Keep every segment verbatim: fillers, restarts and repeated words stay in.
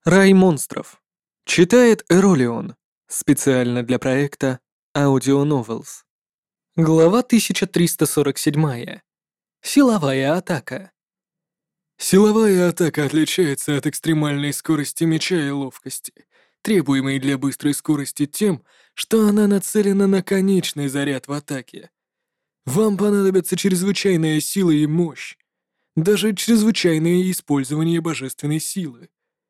Рай монстров. Читает Эролион. Специально для проекта Audio Novels. Глава тысяча триста сорок семь. Силовая атака. Силовая атака отличается от экстремальной скорости меча и ловкости, требуемой для быстрой скорости тем, что она нацелена на конечный заряд в атаке. Вам понадобятся чрезвычайная сила и мощь, даже чрезвычайное использование божественной силы.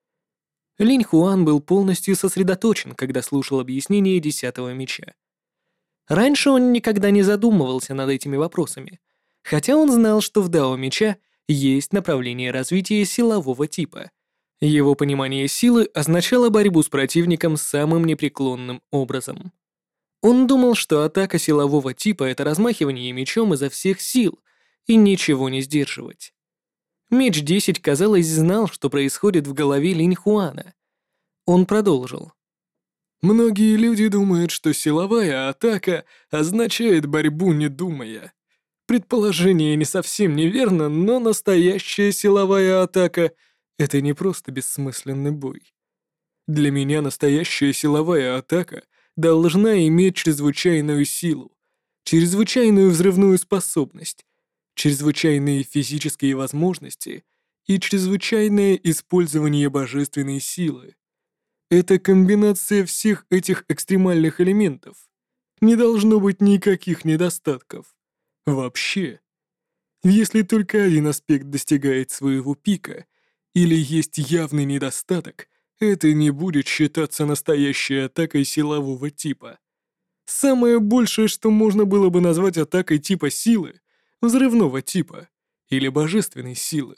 Линь Хуан был полностью сосредоточен, когда слушал объяснение десятого меча. Раньше он никогда не задумывался над этими вопросами, хотя он знал, что в Дао меча есть направление развития силового типа. Его понимание силы означало борьбу с противником самым непреклонным образом. Он думал, что атака силового типа — это размахивание мечом изо всех сил и ничего не сдерживать. Меч десять, казалось, знал, что происходит в голове Линь Хуана. Он продолжил. Многие люди думают, что силовая атака означает борьбу, не думая. Предположение не совсем неверно, но настоящая силовая атака — это не просто бессмысленный бой. Для меня настоящая силовая атака должна иметь чрезвычайную силу, чрезвычайную взрывную способность, чрезвычайные физические возможности и чрезвычайное использование божественной силы. Это комбинация всех этих экстремальных элементов. Не должно быть никаких недостатков. Вообще. Если только один аспект достигает своего пика, или есть явный недостаток, это не будет считаться настоящей атакой силового типа. Самое большее, что можно было бы назвать атакой типа силы, взрывного типа или божественной силы.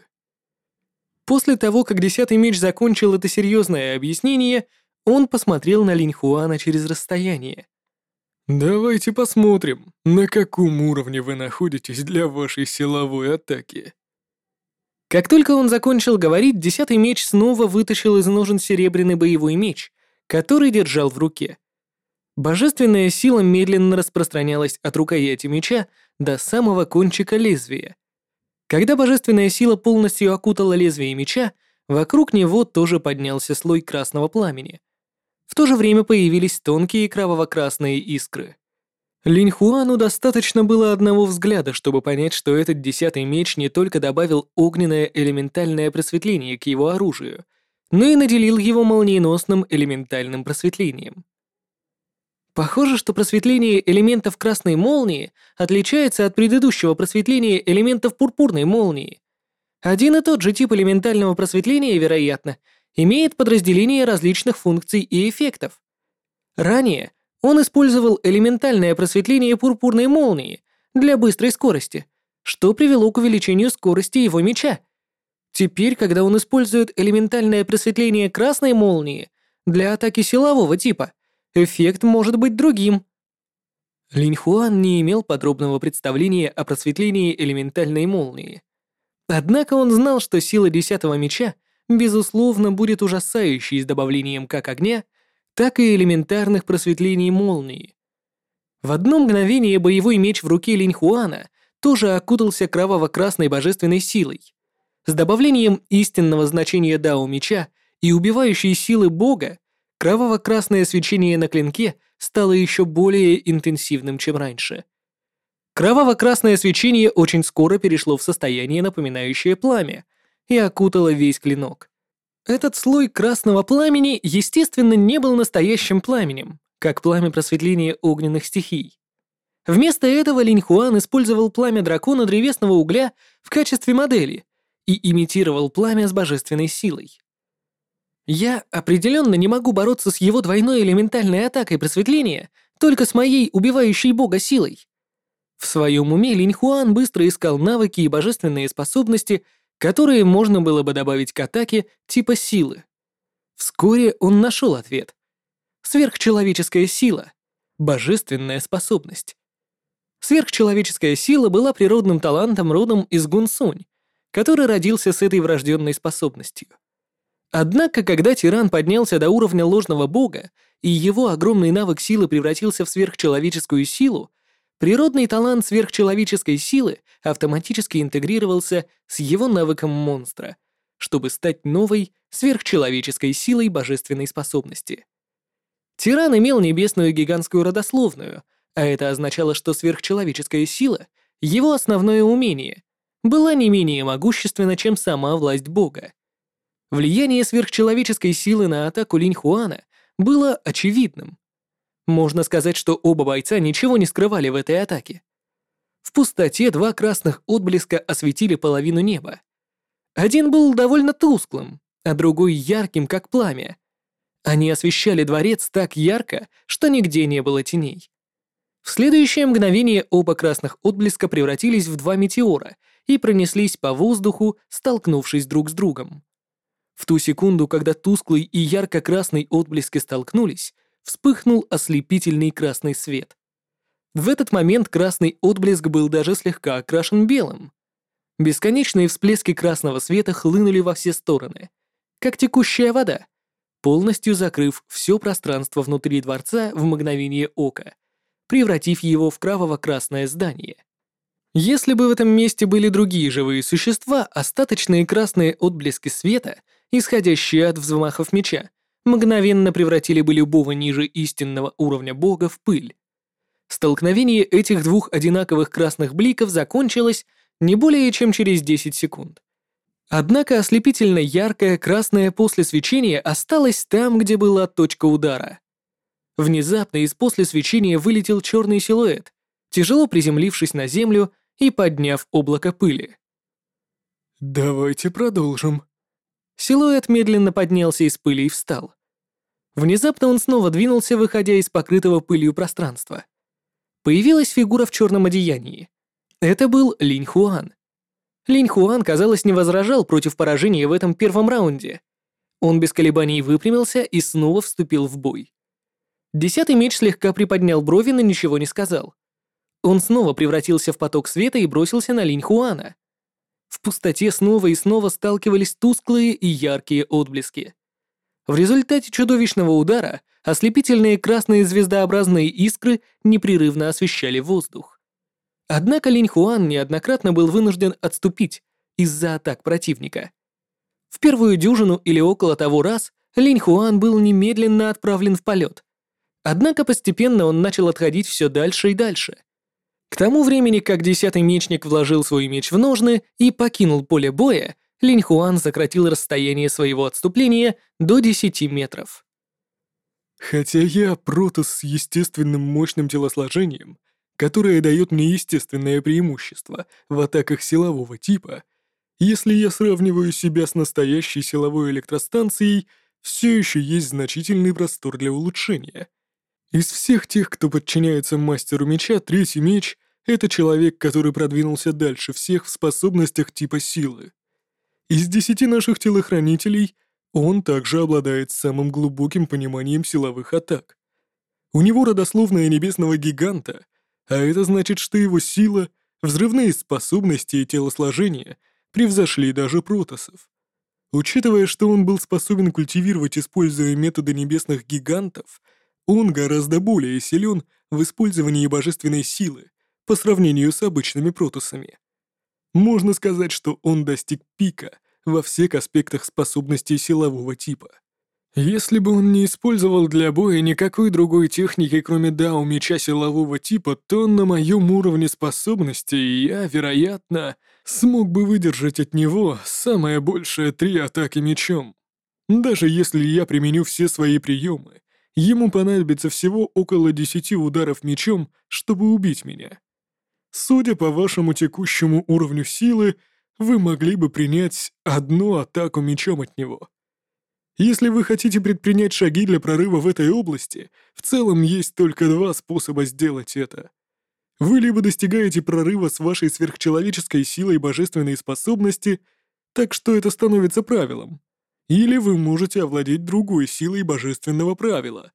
После того, как десятый меч закончил это серьезное объяснение, он посмотрел на Линь Хуана через расстояние. Давайте посмотрим, на каком уровне вы находитесь для вашей силовой атаки. Как только он закончил говорить, десятый меч снова вытащил из ножен серебряный боевой меч, который держал в руке. Божественная сила медленно распространялась от рукояти меча до самого кончика лезвия. Когда божественная сила полностью окутала лезвие меча, вокруг него тоже поднялся слой красного пламени. В то же время появились тонкие кроваво-красные искры. Линь Хуану достаточно было одного взгляда, чтобы понять, что этот десятый меч не только добавил огненное элементальное просветление к его оружию, но и наделил его молниеносным элементальным просветлением. Похоже, что просветление элементов красной молнии отличается от предыдущего просветления элементов пурпурной молнии. Один и тот же тип элементального просветления, вероятно, имеет подразделение различных функций и эффектов. Ранее он использовал элементальное просветление пурпурной молнии для быстрой скорости, что привело к увеличению скорости его меча. Теперь, когда он использует элементальное просветление красной молнии для атаки силового типа, эффект может быть другим. Линь Хуан не имел подробного представления о просветлении элементальной молнии. Однако он знал, что сила десятого меча безусловно будет ужасающей с добавлением как огня, так и элементарных просветлений молнии. В одно мгновение боевой меч в руке Линь Хуана тоже окутался кроваво-красной божественной силой. С добавлением истинного значения дао меча и убивающей силы бога, кроваво-красное свечение на клинке стало еще более интенсивным, чем раньше. Кроваво-красное свечение очень скоро перешло в состояние, напоминающее пламя, и окутало весь клинок. Этот слой красного пламени, естественно, не был настоящим пламенем, как пламя просветления огненных стихий. Вместо этого Линь Хуан использовал пламя дракона древесного угля в качестве модели и имитировал пламя с божественной силой. Я определенно не могу бороться с его двойной элементальной атакой просветления только с моей убивающей бога силой. В своем уме Линь Хуан быстро искал навыки и божественные способности, которые можно было бы добавить к атаке типа силы. Вскоре он нашел ответ. Сверхчеловеческая сила. Божественная способность. Сверхчеловеческая сила была природным талантом родом из Гунсунь, который родился с этой врожденной способностью. Однако, когда тиран поднялся до уровня ложного бога, и его огромный навык силы превратился в сверхчеловеческую силу, природный талант сверхчеловеческой силы автоматически интегрировался с его навыком монстра, чтобы стать новой сверхчеловеческой силой божественной способности. Тиран имел небесную гигантскую родословную, а это означало, что сверхчеловеческая сила, его основное умение, была не менее могущественна, чем сама власть Бога. Влияние сверхчеловеческой силы на атаку Линь Хуана было очевидным. Можно сказать, что оба бойца ничего не скрывали в этой атаке. В пустоте два красных отблеска осветили половину неба. Один был довольно тусклым, а другой ярким, как пламя. Они освещали дворец так ярко, что нигде не было теней. В следующее мгновение оба красных отблеска превратились в два метеора и пронеслись по воздуху, столкнувшись друг с другом. В ту секунду, когда тусклый и ярко-красный отблески столкнулись, вспыхнул ослепительный красный свет. В этот момент красный отблеск был даже слегка окрашен белым. Бесконечные всплески красного света хлынули во все стороны, как текущая вода, полностью закрыв все пространство внутри дворца в мгновение ока, превратив его в кроваво-красное здание. Если бы в этом месте были другие живые существа, остаточные красные отблески света, исходящие от взмахов меча, мгновенно превратили бы любого ниже истинного уровня бога в пыль. Столкновение этих двух одинаковых красных бликов закончилось не более чем через десять секунд. Однако ослепительно яркое красное после свечения осталось там, где была точка удара. Внезапно из после свечения вылетел черный силуэт, тяжело приземлившись на землю и подняв облако пыли. «Давайте продолжим». Силуэт медленно поднялся из пыли и встал. Внезапно он снова двинулся, выходя из покрытого пылью пространства. Появилась фигура в черном одеянии. Это был Линь Хуан. Линь Хуан, казалось, не возражал против поражения в этом первом раунде. Он без колебаний выпрямился и снова вступил в бой. Десятый меч слегка приподнял брови, но ничего не сказал. Он снова превратился в поток света и бросился на Линь Хуана. В пустоте снова и снова сталкивались тусклые и яркие отблески. В результате чудовищного удара ослепительные красные звездообразные искры непрерывно освещали воздух. Однако Линь Хуан неоднократно был вынужден отступить из-за атак противника. В первую дюжину или около того раз Линь Хуан был немедленно отправлен в полет. Однако постепенно он начал отходить все дальше и дальше. К тому времени, как десятый мечник вложил свой меч в ножны и покинул поле боя, Линь Хуан сократил расстояние своего отступления до десяти метров. Хотя я протос с естественным мощным телосложением, которое дает мне естественное преимущество в атаках силового типа, если я сравниваю себя с настоящей силовой электростанцией, все еще есть значительный простор для улучшения. Из всех тех, кто подчиняется мастеру меча, третий меч — это человек, который продвинулся дальше всех в способностях типа силы. Из десяти наших телохранителей он также обладает самым глубоким пониманием силовых атак. У него родословная небесного гиганта, а это значит, что его сила, взрывные способности и телосложение превзошли даже протоссов. Учитывая, что он был способен культивировать, используя методы небесных гигантов, он гораздо более силен в использовании божественной силы по сравнению с обычными протоссами. Можно сказать, что он достиг пика во всех аспектах способностей силового типа. Если бы он не использовал для боя никакой другой техники, кроме дао меча силового типа, то на моем уровне способностей я, вероятно, смог бы выдержать от него самое большее три атаки мечом. Даже если я применю все свои приемы, ему понадобится всего около десяти ударов мечом, чтобы убить меня. Судя по вашему текущему уровню силы, вы могли бы принять одну атаку мечом от него. Если вы хотите предпринять шаги для прорыва в этой области, в целом есть только два способа сделать это. Вы либо достигаете прорыва с вашей сверхчеловеческой силой божественной способности, так что это становится правилом, или вы можете овладеть другой силой божественного правила,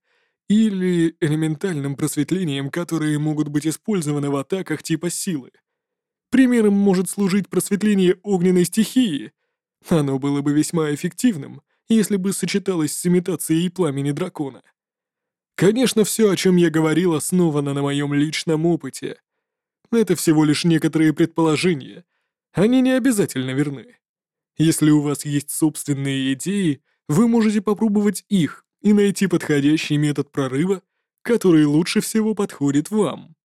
или элементальным просветлением, которые могут быть использованы в атаках типа силы. Примером может служить просветление огненной стихии. Оно было бы весьма эффективным, если бы сочеталось с имитацией пламени дракона. Конечно, все, о чем я говорил, основано на моем личном опыте. Это всего лишь некоторые предположения. Они не обязательно верны. Если у вас есть собственные идеи, Вы можете попробовать их и найти подходящий метод прорыва, который лучше всего подходит вам.